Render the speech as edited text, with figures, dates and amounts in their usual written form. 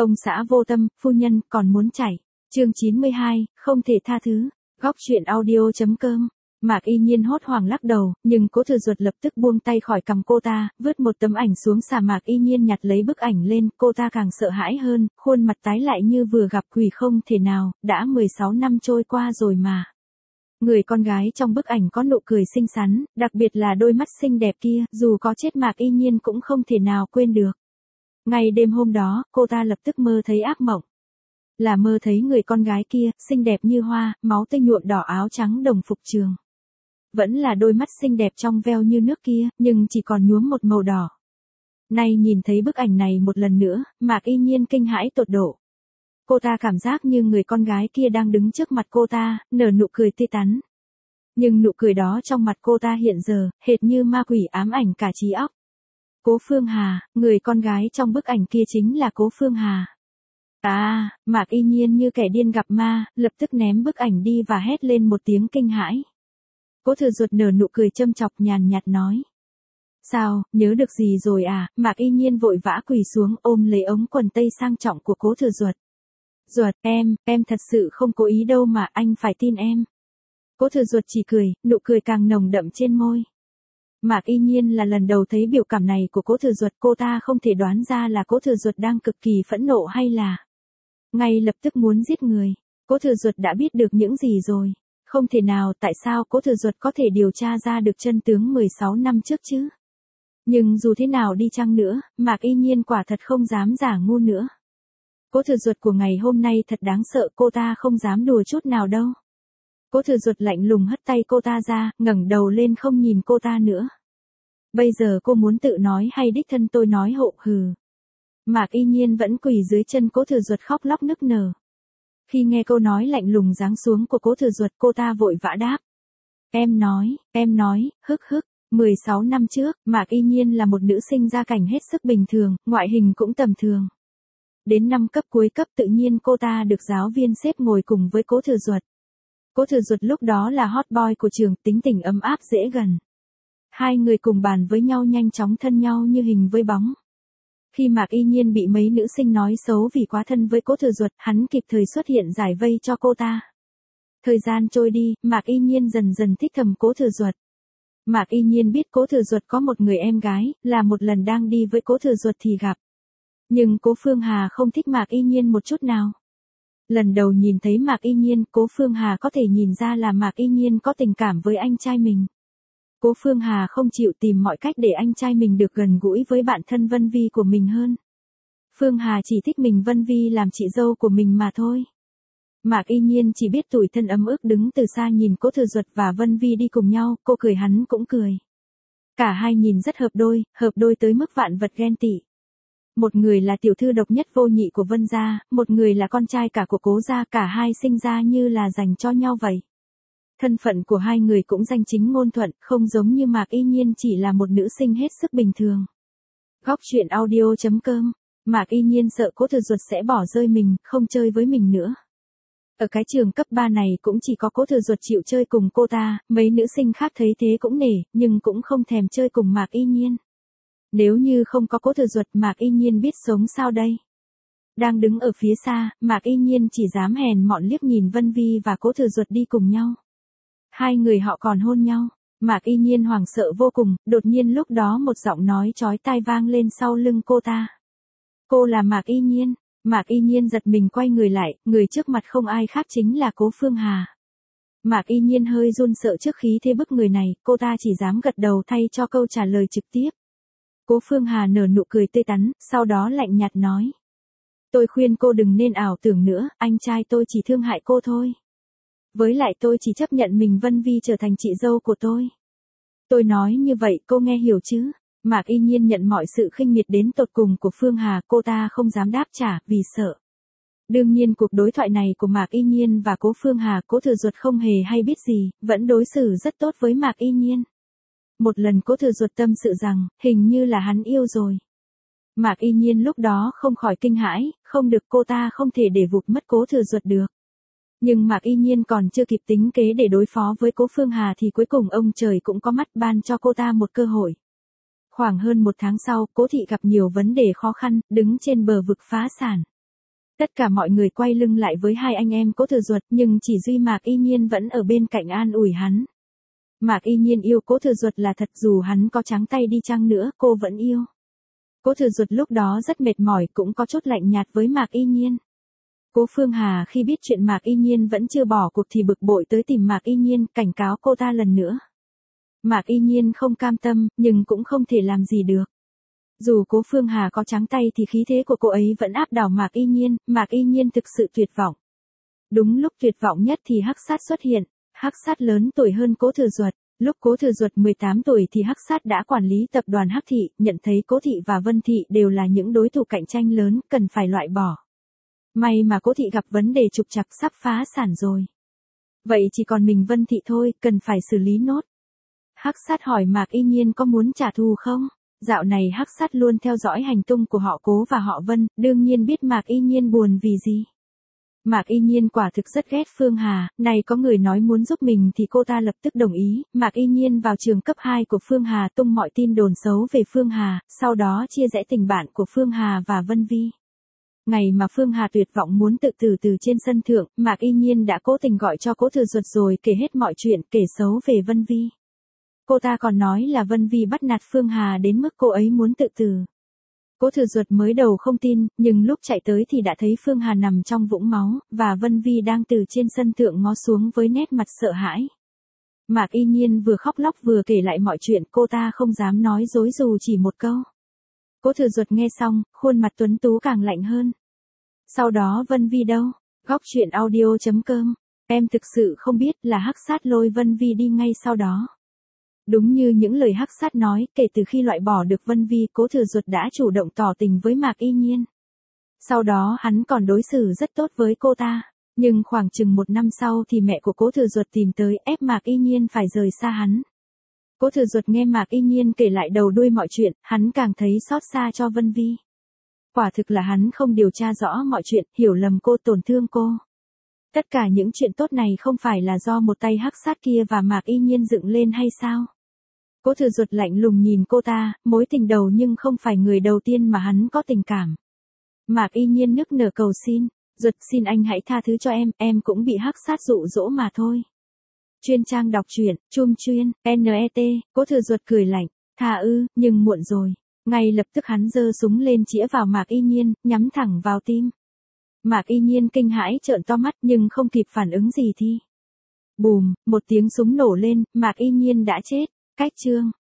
Ông xã vô tâm, phu nhân còn muốn chảy. Chương 92, không thể tha thứ. Góc truyện audio.com. Mạc Y Nhiên hốt hoảng lắc đầu, nhưng Cố Thừa Duật lập tức buông tay khỏi cằm cô ta, vứt một tấm ảnh xuống xà. Mạc Y Nhiên nhặt lấy bức ảnh lên, cô ta càng sợ hãi hơn, khuôn mặt tái lại như vừa gặp quỷ. Không thể nào, đã 16 năm trôi qua rồi mà. Người con gái trong bức ảnh có nụ cười xinh xắn, đặc biệt là đôi mắt xinh đẹp kia, dù có chết Mạc Y Nhiên cũng không thể nào quên được. Ngày đêm hôm đó, cô ta lập tức mơ thấy ác mộng. Là mơ thấy người con gái kia, xinh đẹp như hoa, máu tươi nhuộm đỏ áo trắng đồng phục trường. Vẫn là đôi mắt xinh đẹp trong veo như nước kia, nhưng chỉ còn nhuốm một màu đỏ. Nay nhìn thấy bức ảnh này một lần nữa, Mạc Y Nhiên kinh hãi tột độ. Cô ta cảm giác như người con gái kia đang đứng trước mặt cô ta, nở nụ cười tươi tắn. Nhưng nụ cười đó trong mặt cô ta hiện giờ, hệt như ma quỷ ám ảnh cả trí óc. Cố Phương Hà, người con gái trong bức ảnh kia chính là Cố Phương Hà. Mạc Y Nhiên như kẻ điên gặp ma, lập tức ném bức ảnh đi và hét lên một tiếng kinh hãi. Cố Thừa Duật nở nụ cười châm chọc nhàn nhạt nói. Sao, nhớ được gì rồi à? Mạc Y Nhiên vội vã quỳ xuống ôm lấy ống quần tây sang trọng của Cố Thừa Duật. Duật, em thật sự không cố ý đâu mà, anh phải tin em. Cố Thừa Duật chỉ cười, nụ cười càng nồng đậm trên môi. Mạc Y Nhiên là lần đầu thấy biểu cảm này của Cố Thừa Duật, cô ta không thể đoán ra là Cố Thừa Duật đang cực kỳ phẫn nộ hay là ngay lập tức muốn giết người. Cố Thừa Duật đã biết được những gì rồi. Không thể nào, tại sao Cố Thừa Duật có thể điều tra ra được chân tướng 16 năm trước chứ? Nhưng dù thế nào đi chăng nữa, Mạc Y Nhiên quả thật không dám giả ngu nữa. Cố Thừa Duật của ngày hôm nay thật đáng sợ, cô ta không dám đùa chút nào đâu. Cố Thừa Duật lạnh lùng hất tay cô ta ra, ngẩng đầu lên không nhìn cô ta nữa. Bây giờ cô muốn tự nói hay đích thân tôi nói hộ? Hừ. Mạc Y Nhiên vẫn quỳ dưới chân Cố Thừa Duật khóc lóc nức nở. Khi nghe câu nói lạnh lùng giáng xuống của Cố Thừa Duật, cô ta vội vã đáp. Em nói, hức. 16 năm trước, Mạc Y Nhiên là một nữ sinh gia cảnh hết sức bình thường, ngoại hình cũng tầm thường. Đến năm cấp cuối cấp tự nhiên cô ta được giáo viên xếp ngồi cùng với Cố Thừa Duật. Cố Thừa Duật lúc đó là hot boy của trường, tính tình ấm áp dễ gần. Hai người cùng bàn với nhau nhanh chóng thân nhau như hình với bóng. Khi Mạc Y Nhiên bị mấy nữ sinh nói xấu vì quá thân với Cố Thừa Duật, hắn kịp thời xuất hiện giải vây cho cô ta. Thời gian trôi đi, Mạc Y Nhiên dần dần thích thầm Cố Thừa Duật. Mạc Y Nhiên biết Cố Thừa Duật có một người em gái, là một lần đang đi với Cố Thừa Duật thì gặp. Nhưng Cố Phương Hà không thích Mạc Y Nhiên một chút nào. Lần đầu nhìn thấy Mạc Y Nhiên, Cố Phương Hà có thể nhìn ra là Mạc Y Nhiên có tình cảm với anh trai mình. Cố Phương Hà không chịu tìm mọi cách để anh trai mình được gần gũi với bạn thân Vân Vi của mình hơn. Phương Hà chỉ thích mình Vân Vi làm chị dâu của mình mà thôi. Mạc Y Nhiên chỉ biết tủi thân ấm ức đứng từ xa nhìn Cố Thừa Duật và Vân Vi đi cùng nhau, cô cười hắn cũng cười. Cả hai nhìn rất hợp đôi tới mức vạn vật ghen tị. Một người là tiểu thư độc nhất vô nhị của Vân gia, một người là con trai cả của Cố gia, cả hai sinh ra như là dành cho nhau vậy. Thân phận của hai người cũng danh chính ngôn thuận, không giống như Mạc Y Nhiên chỉ là một nữ sinh hết sức bình thường. Góc truyện audio.com. Mạc Y Nhiên sợ Cố Thừa Duật sẽ bỏ rơi mình, không chơi với mình nữa. Ở cái trường cấp 3 này cũng chỉ có Cố Thừa Duật chịu chơi cùng cô ta, mấy nữ sinh khác thấy thế cũng nể, nhưng cũng không thèm chơi cùng Mạc Y Nhiên. Nếu như không có Cố Thừa Duật, Mạc Y Nhiên biết sống sao đây? Đang đứng ở phía xa, Mạc Y Nhiên chỉ dám hèn mọn liếc nhìn Vân Vi và Cố Thừa Duật đi cùng nhau. Hai người họ còn hôn nhau. Mạc Y Nhiên hoảng sợ vô cùng, đột nhiên lúc đó một giọng nói chói tai vang lên sau lưng cô ta. Cô là Mạc Y Nhiên. Mạc Y Nhiên giật mình quay người lại, người trước mặt không ai khác chính là Cố Phương Hà. Mạc Y Nhiên hơi run sợ trước khí thế bức người này, cô ta chỉ dám gật đầu thay cho câu trả lời trực tiếp. Cố Phương Hà nở nụ cười tươi tắn, sau đó lạnh nhạt nói. Tôi khuyên cô đừng nên ảo tưởng nữa, anh trai tôi chỉ thương hại cô thôi. Với lại tôi chỉ chấp nhận mình Vân Vi trở thành chị dâu của tôi. Tôi nói như vậy cô nghe hiểu chứ? Mạc Y Nhiên nhận mọi sự khinh miệt đến tột cùng của Phương Hà, cô ta không dám đáp trả, vì sợ. Đương nhiên cuộc đối thoại này của Mạc Y Nhiên và Cố Phương Hà, Cố Thừa Duật không hề hay biết gì, vẫn đối xử rất tốt với Mạc Y Nhiên. Một lần Cố Thừa Duật tâm sự rằng, hình như là hắn yêu rồi. Mạc Y Nhiên lúc đó không khỏi kinh hãi, không được, cô ta không thể để vụt mất Cố Thừa Duật được. Nhưng Mạc Y Nhiên còn chưa kịp tính kế để đối phó với Cố Phương Hà thì cuối cùng ông trời cũng có mắt ban cho cô ta một cơ hội. Khoảng hơn một tháng sau, Cố thị gặp nhiều vấn đề khó khăn, đứng trên bờ vực phá sản. Tất cả mọi người quay lưng lại với hai anh em Cố Thừa Duật, nhưng chỉ duy Mạc Y Nhiên vẫn ở bên cạnh an ủi hắn. Mạc Y Nhiên yêu Cố Thừa Duật là thật, dù hắn có trắng tay đi chăng nữa cô vẫn yêu. Cố Thừa Duật lúc đó rất mệt mỏi, cũng có chút lạnh nhạt với Mạc Y Nhiên. Cố Phương Hà khi biết chuyện Mạc Y Nhiên vẫn chưa bỏ cuộc thì bực bội tới tìm Mạc Y Nhiên, cảnh cáo cô ta lần nữa. Mạc Y Nhiên không cam tâm, nhưng cũng không thể làm gì được. Dù Cố Phương Hà có trắng tay thì khí thế của cô ấy vẫn áp đảo Mạc Y Nhiên, Mạc Y Nhiên thực sự tuyệt vọng. Đúng lúc tuyệt vọng nhất thì Hắc Sát xuất hiện. Hắc Sát lớn tuổi hơn Cố Thừa Duật. Lúc Cố Thừa Duật 18 tuổi thì Hắc Sát đã quản lý tập đoàn Hắc Thị, nhận thấy Cố Thị và Vân Thị đều là những đối thủ cạnh tranh lớn, cần phải loại bỏ. May mà Cố Thị gặp vấn đề trục trặc sắp phá sản rồi. Vậy chỉ còn mình Vân Thị thôi, cần phải xử lý nốt. Hắc Sát hỏi Mạc Y Nhiên có muốn trả thù không? Dạo này Hắc Sát luôn theo dõi hành tung của họ Cố và họ Vân, đương nhiên biết Mạc Y Nhiên buồn vì gì. Mạc Y Nhiên quả thực rất ghét Phương Hà, này có người nói muốn giúp mình thì cô ta lập tức đồng ý. Mạc Y Nhiên vào trường cấp 2 của Phương Hà tung mọi tin đồn xấu về Phương Hà, sau đó chia rẽ tình bạn của Phương Hà và Vân Vi. Ngày mà Phương Hà tuyệt vọng muốn tự tử từ trên sân thượng, Mạc Y Nhiên đã cố tình gọi cho Cố Thừa Duật rồi kể hết mọi chuyện, kể xấu về Vân Vi. Cô ta còn nói là Vân Vi bắt nạt Phương Hà đến mức cô ấy muốn tự tử. Cố Thừa Duật mới đầu không tin, nhưng lúc chạy tới thì đã thấy Phương Hà nằm trong vũng máu, và Vân Vi đang từ trên sân thượng ngó xuống với nét mặt sợ hãi. Mạc Y Nhiên vừa khóc lóc vừa kể lại mọi chuyện, cô ta không dám nói dối dù chỉ một câu. Cố Thừa Duật nghe xong, khuôn mặt tuấn tú càng lạnh hơn. Sau đó Vân Vi đâu? Góc truyện audio.com. Em thực sự không biết là Hắc Sát lôi Vân Vi đi ngay sau đó. Đúng như những lời Hắc Sát nói, kể từ khi loại bỏ được Vân Vi, Cố Thừa Duật đã chủ động tỏ tình với Mạc Y Nhiên. Sau đó hắn còn đối xử rất tốt với cô ta. Nhưng khoảng chừng 1 năm sau thì mẹ của Cố Thừa Duật tìm tới ép Mạc Y Nhiên phải rời xa hắn. Cố Thừa Duật nghe Mạc Y Nhiên kể lại đầu đuôi mọi chuyện, hắn càng thấy xót xa cho Vân Vi. Quả thực là hắn không điều tra rõ mọi chuyện, hiểu lầm cô, tổn thương cô. Tất cả những chuyện tốt này không phải là do một tay Hắc Sát kia và Mạc Y Nhiên dựng lên hay sao? Cố Thừa Duật lạnh lùng nhìn cô ta, mối tình đầu nhưng không phải người đầu tiên mà hắn có tình cảm. Mạc Y Nhiên nức nở cầu xin, Duật xin anh hãy tha thứ cho em cũng bị Hắc Sát dụ dỗ mà thôi. Chuyên trang đọc truyện, chum chuyên, net, Cố Thừa Duật cười lạnh, tha ư, nhưng muộn rồi. Ngay lập tức hắn giơ súng lên chĩa vào Mạc Y Nhiên, nhắm thẳng vào tim. Mạc Y Nhiên kinh hãi trợn to mắt nhưng không kịp phản ứng gì thì. Bùm, một tiếng súng nổ lên, Mạc Y Nhiên đã chết. Cách chương